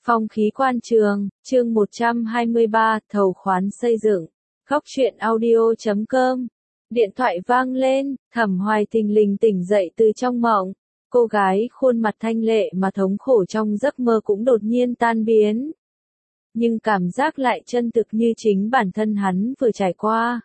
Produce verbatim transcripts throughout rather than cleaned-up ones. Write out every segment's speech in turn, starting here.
Phong khí quan trường, chương một trăm hai mươi ba, thầu khoán xây dựng. Góc truyện audio chấm com. Điện thoại vang lên, Thẩm Hoài thình lình tỉnh dậy từ trong mộng. Cô gái khuôn mặt thanh lệ mà thống khổ trong giấc mơ cũng đột nhiên tan biến. Nhưng cảm giác lại chân thực như chính bản thân hắn vừa trải qua.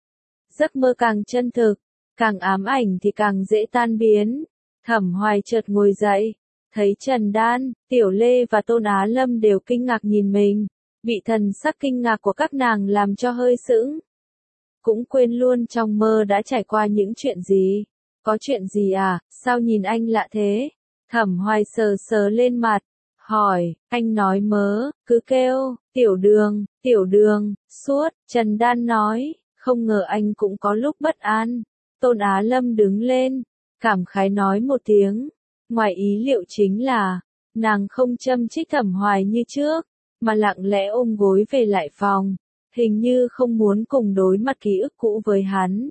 Giấc mơ càng chân thực, càng ám ảnh thì càng dễ tan biến. Thẩm Hoài chợt ngồi dậy, thấy Trần Đan, Tiểu Lê và Tôn Á Lâm đều kinh ngạc nhìn mình, bị thần sắc kinh ngạc của các nàng làm cho hơi sững. Cũng quên luôn trong mơ đã trải qua những chuyện gì. Có chuyện gì à, sao nhìn anh lạ thế? Thẩm Hoài sờ sờ lên mặt, hỏi, anh nói mớ, cứ kêu, Tiểu Đường, Tiểu Đường, suốt. Trần Đan nói, không ngờ anh cũng có lúc bất an. Tôn Á Lâm đứng lên, cảm khái nói một tiếng. Ngoài ý liệu chính là, nàng không châm chích Thẩm Hoài như trước, mà lặng lẽ ôm gối về lại phòng, hình như không muốn cùng đối mặt ký ức cũ với hắn.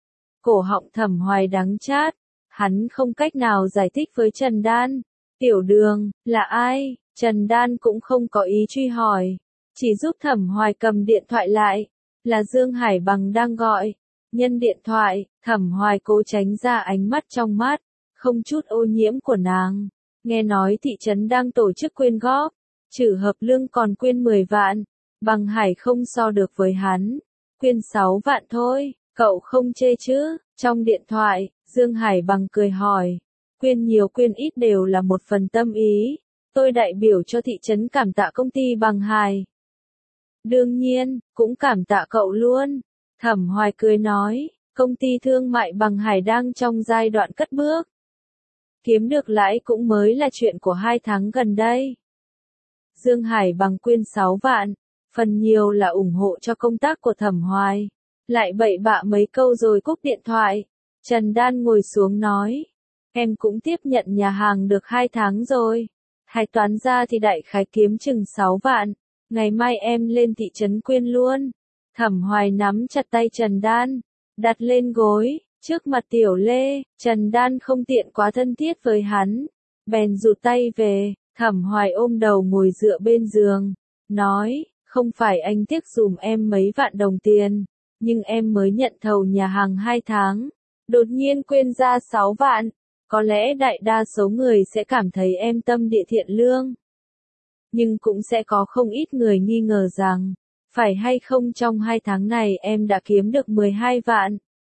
Cổ họng Thẩm Hoài đắng chát, hắn không cách nào giải thích với Trần Đan. Tiểu Đường, là ai? Trần Đan cũng không có ý truy hỏi, chỉ giúp Thẩm Hoài cầm điện thoại lại, là Dương Hải Bằng đang gọi. Nhân điện thoại, Thẩm Hoài cố tránh ra ánh mắt trong mắt, không chút ô nhiễm của nàng. Nghe nói thị trấn đang tổ chức quyên góp, trừ hợp lương còn quyên mười vạn, Bằng Hải không so được với hắn, quyên sáu vạn thôi, cậu không chê chứ? Trong điện thoại, Dương Hải Bằng cười hỏi, quyên nhiều quyên ít đều là một phần tâm ý, tôi đại biểu cho thị trấn cảm tạ công ty Bằng Hải. Đương nhiên, cũng cảm tạ cậu luôn. Thẩm Hoài cười nói, công ty thương mại Bằng Hải đang trong giai đoạn cất bước. Kiếm được lãi cũng mới là chuyện của hai tháng gần đây. Dương Hải Bằng quyên sáu vạn, phần nhiều là ủng hộ cho công tác của Thẩm Hoài. Lại bậy bạ mấy câu rồi cúp điện thoại. Trần Đan ngồi xuống nói, em cũng tiếp nhận nhà hàng được hai tháng rồi. Hạch toán ra thì đại khái kiếm chừng sáu vạn. Ngày mai em lên thị trấn quyên luôn. Thẩm Hoài nắm chặt tay Trần Đan, đặt lên gối, trước mặt Tiểu Lê. Trần Đan không tiện quá thân thiết với hắn, bèn rụt tay về. Thẩm Hoài ôm đầu ngồi dựa bên giường, nói, không phải anh tiếc dùm em mấy vạn đồng tiền, nhưng em mới nhận thầu nhà hàng hai tháng, đột nhiên quyên ra sáu vạn, có lẽ đại đa số người sẽ cảm thấy em tâm địa thiện lương. Nhưng cũng sẽ có không ít người nghi ngờ rằng, phải hay không trong hai tháng này em đã kiếm được mười hai vạn,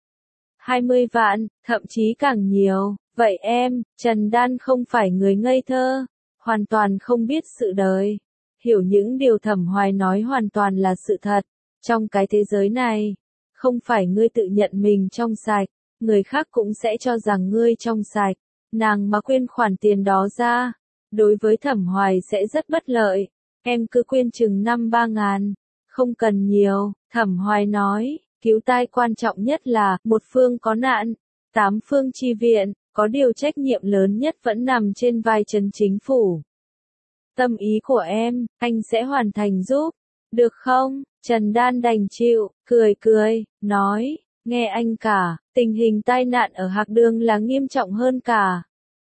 hai mươi vạn, thậm chí càng nhiều. Vậy em, Trần Đan không phải người ngây thơ, hoàn toàn không biết sự đời, hiểu những điều Thẩm Hoài nói hoàn toàn là sự thật. Trong cái thế giới này, không phải ngươi tự nhận mình trong sạch, người khác cũng sẽ cho rằng ngươi trong sạch. Nàng mà quyên khoản tiền đó ra, đối với Thẩm Hoài sẽ rất bất lợi. Em cứ quyên chừng năm ba ngàn, không cần nhiều. Thẩm Hoài nói, cứu tai quan trọng nhất là, một phương có nạn, tám phương chi viện, có điều trách nhiệm lớn nhất vẫn nằm trên vai trấn chính phủ. Tâm ý của em, anh sẽ hoàn thành giúp, được không? Trần Đan đành chịu, cười cười, nói, nghe anh cả, tình hình tai nạn ở Hạc Đường là nghiêm trọng hơn cả.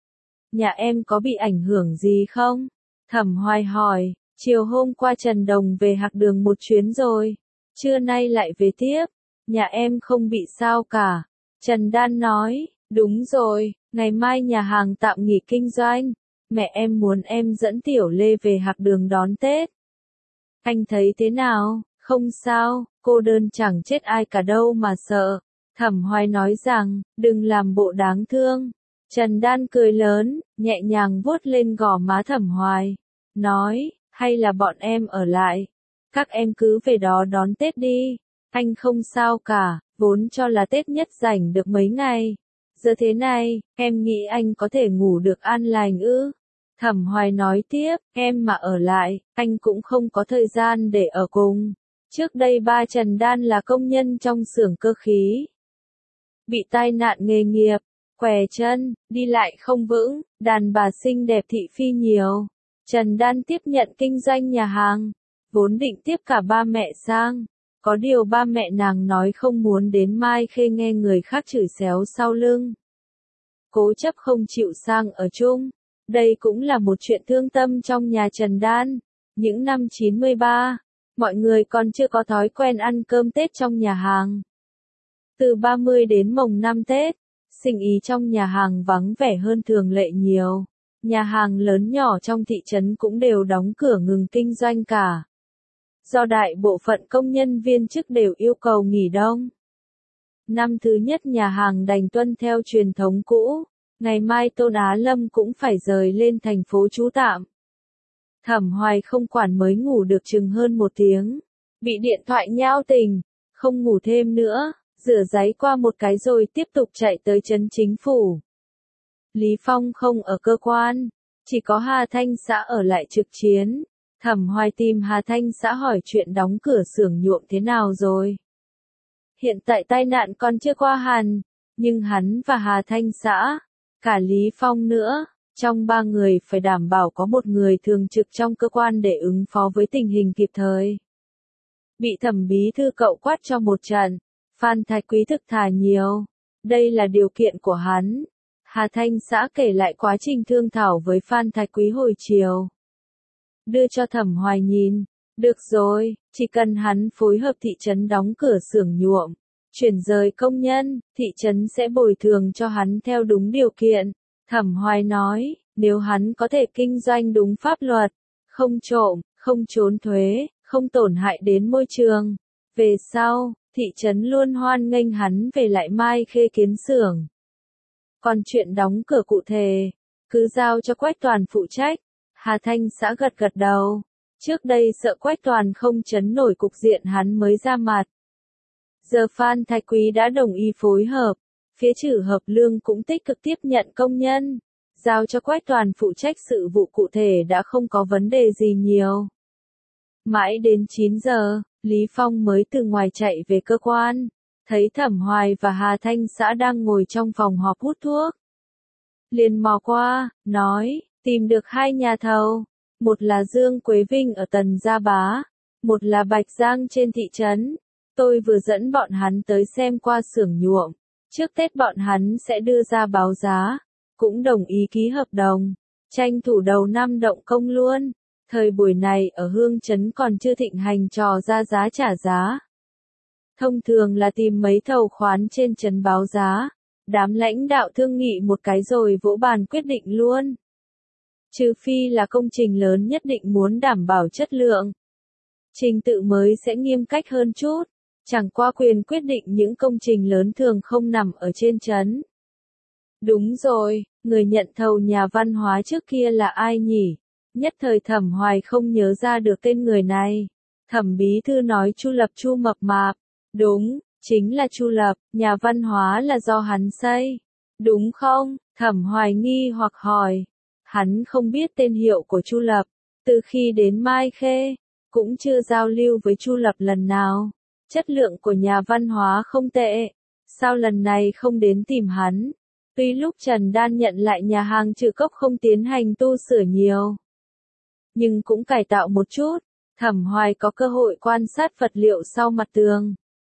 Nhà em có bị ảnh hưởng gì không? Thẩm Hoài hỏi, chiều hôm qua Trần Đồng về Hạc Đường một chuyến rồi, trưa nay lại về tiếp, nhà em không bị sao cả. Trần Đan nói, đúng rồi, ngày mai nhà hàng tạm nghỉ kinh doanh, mẹ em muốn em dẫn Tiểu Lê về Hạc Đường đón Tết. Anh thấy thế nào? Không sao, cô đơn chẳng chết ai cả đâu mà sợ. Thẩm Hoài nói rằng, đừng làm bộ đáng thương. Trần Đan cười lớn, nhẹ nhàng vuốt lên gò má Thẩm Hoài, nói, hay là bọn em ở lại, các em cứ về đó đón Tết đi, anh không sao cả, vốn cho là Tết nhất rảnh được mấy ngày. Giờ thế này, em nghĩ anh có thể ngủ được an lành ư? Thẩm Hoài nói tiếp, em mà ở lại, anh cũng không có thời gian để ở cùng. Trước đây ba Trần Đan là công nhân trong xưởng cơ khí, bị tai nạn nghề nghiệp, què chân, đi lại không vững, đàn bà xinh đẹp thị phi nhiều. Trần Đan tiếp nhận kinh doanh nhà hàng, vốn định tiếp cả ba mẹ sang. Có điều ba mẹ nàng nói không muốn đến Mai Khê nghe người khác chửi xéo sau lưng. Cố chấp không chịu sang ở chung. Đây cũng là một chuyện thương tâm trong nhà Trần Đan. Những năm chín mươi ba, mọi người còn chưa có thói quen ăn cơm Tết trong nhà hàng. Từ ba mươi đến mồng năm Tết, sinh ý trong nhà hàng vắng vẻ hơn thường lệ nhiều. Nhà hàng lớn nhỏ trong thị trấn cũng đều đóng cửa ngừng kinh doanh cả. Do đại bộ phận công nhân viên chức đều yêu cầu nghỉ đông. Năm thứ nhất nhà hàng đành tuân theo truyền thống cũ, ngày mai Tôn Á Lâm cũng phải rời lên thành phố trú tạm. Thẩm Hoài không quản mới ngủ được chừng hơn một tiếng, bị điện thoại nhão tình, không ngủ thêm nữa, rửa ráy qua một cái rồi tiếp tục chạy tới trấn chính phủ. Lý Phong không ở cơ quan, chỉ có Hà Thanh Xã ở lại trực chiến. Thẩm Hoài tìm Hà Thanh Xã hỏi chuyện đóng cửa xưởng nhuộm thế nào rồi. Hiện tại tai nạn còn chưa qua hẳn, nhưng hắn và Hà Thanh Xã, cả Lý Phong nữa, trong ba người phải đảm bảo có một người thường trực trong cơ quan để ứng phó với tình hình kịp thời. Bị Thẩm bí thư cậu quát cho một trận, Phan Thái Quý thực thà nhiều. Đây là điều kiện của hắn. Hà Thanh Xã kể lại quá trình thương thảo với Phan Thái Quý hồi chiều. Đưa cho Thẩm Hoài nhìn. Được rồi, chỉ cần hắn phối hợp thị trấn đóng cửa xưởng nhuộm, chuyển rời công nhân, thị trấn sẽ bồi thường cho hắn theo đúng điều kiện. Thẩm Hoài nói, nếu hắn có thể kinh doanh đúng pháp luật, không trộm, không trốn thuế, không tổn hại đến môi trường, về sau, thị trấn luôn hoan nghênh hắn về lại Mai Khê kiến xưởng. Còn chuyện đóng cửa cụ thể, cứ giao cho Quách Toàn phụ trách. Hà Thanh Xã gật gật đầu. Trước đây sợ Quách Toàn không trấn nổi cục diện hắn mới ra mặt. Giờ Phan Thái Quý đã đồng ý phối hợp, phía Trử Hợp Lương cũng tích cực tiếp nhận công nhân, giao cho Quách Toàn phụ trách sự vụ cụ thể đã không có vấn đề gì nhiều. Mãi đến chín giờ, Lý Phong mới từ ngoài chạy về cơ quan, thấy Thẩm Hoài và Hà Thanh Xã đang ngồi trong phòng họp hút thuốc. Liền mò qua, nói, tìm được hai nhà thầu. Một là Dương Quế Vinh ở Tần Gia Bá, một là Bạch Giang trên thị trấn. Tôi vừa dẫn bọn hắn tới xem qua xưởng nhuộm. Trước Tết bọn hắn sẽ đưa ra báo giá, cũng đồng ý ký hợp đồng, tranh thủ đầu năm động công luôn. Thời buổi này ở Hương Trấn còn chưa thịnh hành trò ra giá trả giá. Thông thường là tìm mấy thầu khoán trên trấn báo giá, đám lãnh đạo thương nghị một cái rồi vỗ bàn quyết định luôn. Trừ phi là công trình lớn nhất định muốn đảm bảo chất lượng. Trình tự mới sẽ nghiêm cách hơn chút, chẳng qua quyền quyết định những công trình lớn thường không nằm ở trên trấn. Đúng rồi, người nhận thầu nhà văn hóa trước kia là ai nhỉ? Nhất thời Thẩm Hoài không nhớ ra được tên người này. Thẩm bí thư nói Chu Lập Chu mập mạp. Đúng, chính là Chu Lập, nhà văn hóa là do hắn xây. Đúng không? Thẩm Hoài nghi hoặc hỏi. Hắn không biết tên hiệu của Chu Lập, từ khi đến Mai Khê, cũng chưa giao lưu với Chu Lập lần nào. Chất lượng của nhà văn hóa không tệ, sao lần này không đến tìm hắn? Tuy lúc Trần Đan nhận lại nhà hàng Trừ Cốc không tiến hành tu sửa nhiều, nhưng cũng cải tạo một chút. Thẩm Hoài có cơ hội quan sát vật liệu sau mặt tường.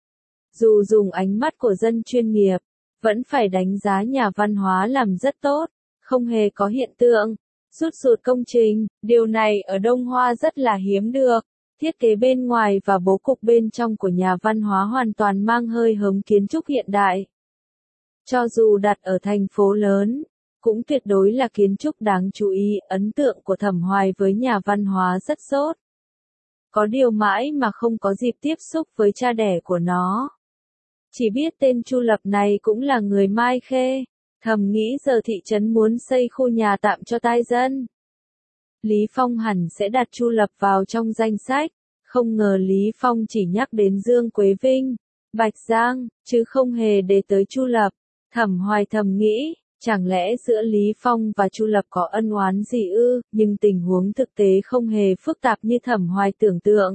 Dù dùng ánh mắt của dân chuyên nghiệp, vẫn phải đánh giá nhà văn hóa làm rất tốt. Không hề có hiện tượng rút ruột công trình, điều này ở Đông Hoa rất là hiếm được. Thiết kế bên ngoài và bố cục bên trong của nhà văn hóa hoàn toàn mang hơi hướng kiến trúc hiện đại. Cho dù đặt ở thành phố lớn, cũng tuyệt đối là kiến trúc đáng chú ý. Ấn tượng của Thẩm Hoài với nhà văn hóa rất tốt. Có điều mãi mà không có dịp tiếp xúc với cha đẻ của nó. Chỉ biết tên Chu Lập này cũng là người Mai Khê. Thầm nghĩ giờ thị trấn muốn xây khu nhà tạm cho tai dân. Lý Phong hẳn sẽ đặt Chu Lập vào trong danh sách. Không ngờ Lý Phong chỉ nhắc đến Dương Quế Vinh, Bạch Giang, chứ không hề để tới Chu Lập. Thẩm Hoài thầm nghĩ, chẳng lẽ giữa Lý Phong và Chu Lập có ân oán gì ư? Nhưng tình huống thực tế không hề phức tạp như Thẩm Hoài tưởng tượng.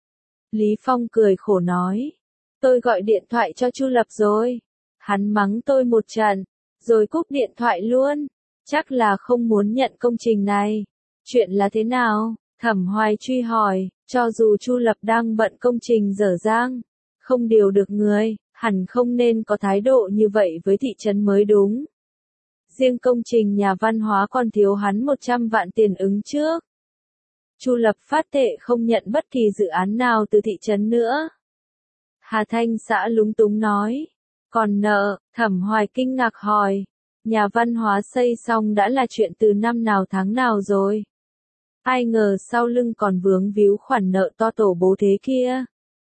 Lý Phong cười khổ nói, tôi gọi điện thoại cho Chu Lập rồi. Hắn mắng tôi một trận, rồi cúp điện thoại luôn. Chắc là không muốn nhận công trình này. Chuyện là thế nào? Thẩm Hoài truy hỏi, cho dù Chu Lập đang bận công trình dở dang, không điều được người, hẳn không nên có thái độ như vậy với thị trấn mới đúng. Riêng công trình nhà văn hóa còn thiếu hắn một trăm vạn tiền ứng trước. Chu Lập phát thệ không nhận bất kỳ dự án nào từ thị trấn nữa. Hà Thanh xã lúng túng nói. Còn nợ, Thẩm Hoài kinh ngạc hỏi. Nhà văn hóa xây xong đã là chuyện từ năm nào tháng nào rồi. Ai ngờ sau lưng còn vướng víu khoản nợ to tổ bố thế kia.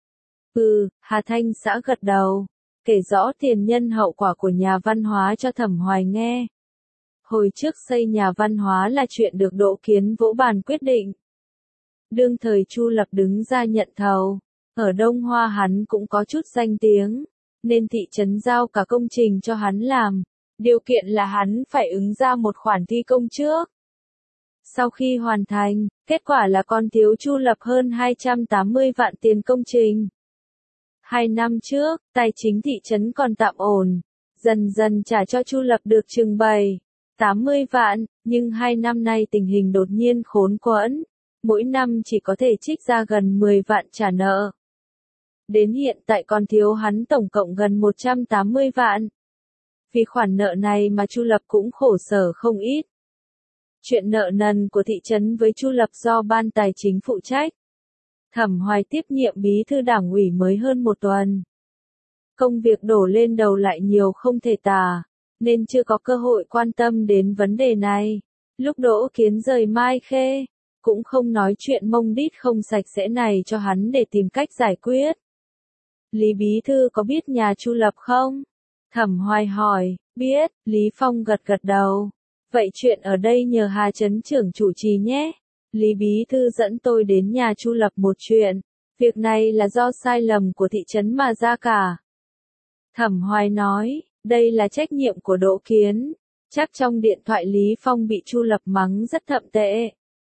Ừ, Hà Thanh xã gật đầu. Kể rõ tiền nhân hậu quả của nhà văn hóa cho Thẩm Hoài nghe. Hồi trước xây nhà văn hóa là chuyện được Đỗ Kiến vỗ bàn quyết định. Đương thời Chu Lập đứng ra nhận thầu. Ở Đông Hoa hắn cũng có chút danh tiếng, nên thị trấn giao cả công trình cho hắn làm. Điều kiện là hắn phải ứng ra một khoản thi công trước. Sau khi hoàn thành, kết quả là còn thiếu Chu Lập hơn hai trăm tám mươi vạn tiền công trình. Hai năm trước, tài chính thị trấn còn tạm ổn, dần dần trả cho Chu Lập được chừng bảy, tám mươi vạn, nhưng hai năm nay tình hình đột nhiên khốn quẫn, mỗi năm chỉ có thể trích ra gần mười vạn trả nợ. Đến hiện tại còn thiếu hắn tổng cộng gần một trăm tám mươi vạn. Vì khoản nợ này mà Chu Lập cũng khổ sở không ít. Chuyện nợ nần của thị trấn với Chu Lập do ban tài chính phụ trách. Thẩm Hoài tiếp nhiệm bí thư đảng ủy mới hơn một tuần. Công việc đổ lên đầu lại nhiều không thể tả, nên chưa có cơ hội quan tâm đến vấn đề này. Lúc Đỗ Kiến rời Mai Khê, cũng không nói chuyện mông đít không sạch sẽ này cho hắn để tìm cách giải quyết. Lý bí thư có biết nhà Chu Lập không? Thẩm Hoài hỏi. Biết, Lý Phong gật gật đầu. Vậy chuyện ở đây nhờ Hà trấn trưởng chủ trì nhé. Lý bí thư dẫn tôi đến nhà Chu Lập một chuyện. Việc này là do sai lầm của thị trấn mà ra cả. Thẩm Hoài nói, đây là trách nhiệm của Đỗ Kiến. Chắc trong điện thoại Lý Phong bị Chu Lập mắng rất thậm tệ.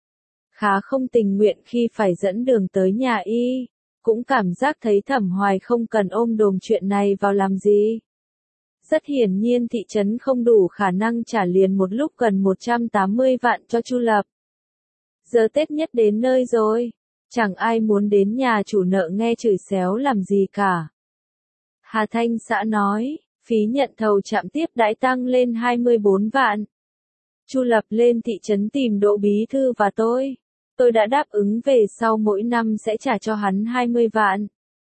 Khá không tình nguyện khi phải dẫn đường tới nhà y. Cũng cảm giác thấy Thẩm Hoài không cần ôm đồm chuyện này vào làm gì. Rất hiển nhiên thị trấn không đủ khả năng trả liền một lúc gần một trăm tám mươi vạn cho Chu Lập. Giờ Tết nhất đến nơi rồi, chẳng ai muốn đến nhà chủ nợ nghe chửi xéo làm gì cả. Hà Thanh xã nói, phí nhận thầu trạm tiếp đãi tăng lên hai mươi bốn vạn. Chu Lập lên thị trấn tìm Đỗ bí thư và tôi. Tôi đã đáp ứng về sau mỗi năm sẽ trả cho hắn hai mươi vạn.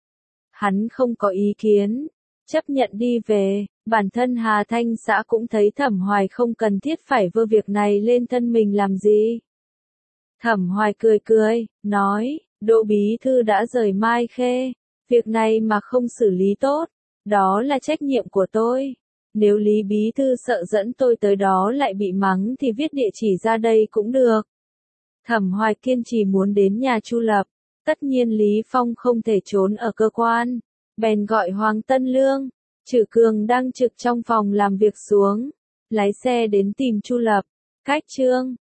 Hắn không có ý kiến, chấp nhận đi về. Bản thân Hà Thanh xã cũng thấy Thẩm Hoài không cần thiết phải vơ việc này lên thân mình làm gì. Thẩm Hoài cười cười, nói, Đỗ bí thư đã rời Mai Khê. Việc này mà không xử lý tốt, đó là trách nhiệm của tôi. Nếu Lý bí thư sợ dẫn tôi tới đó lại bị mắng thì viết địa chỉ ra đây cũng được. Thẩm Hoài kiên trì muốn đến nhà Chu Lập. Tất nhiên Lý Phong không thể trốn ở cơ quan. Bèn gọi Hoàng Tân Lương. Trử Cường đang trực trong phòng làm việc xuống. Lái xe đến tìm Chu Lập. Cách chương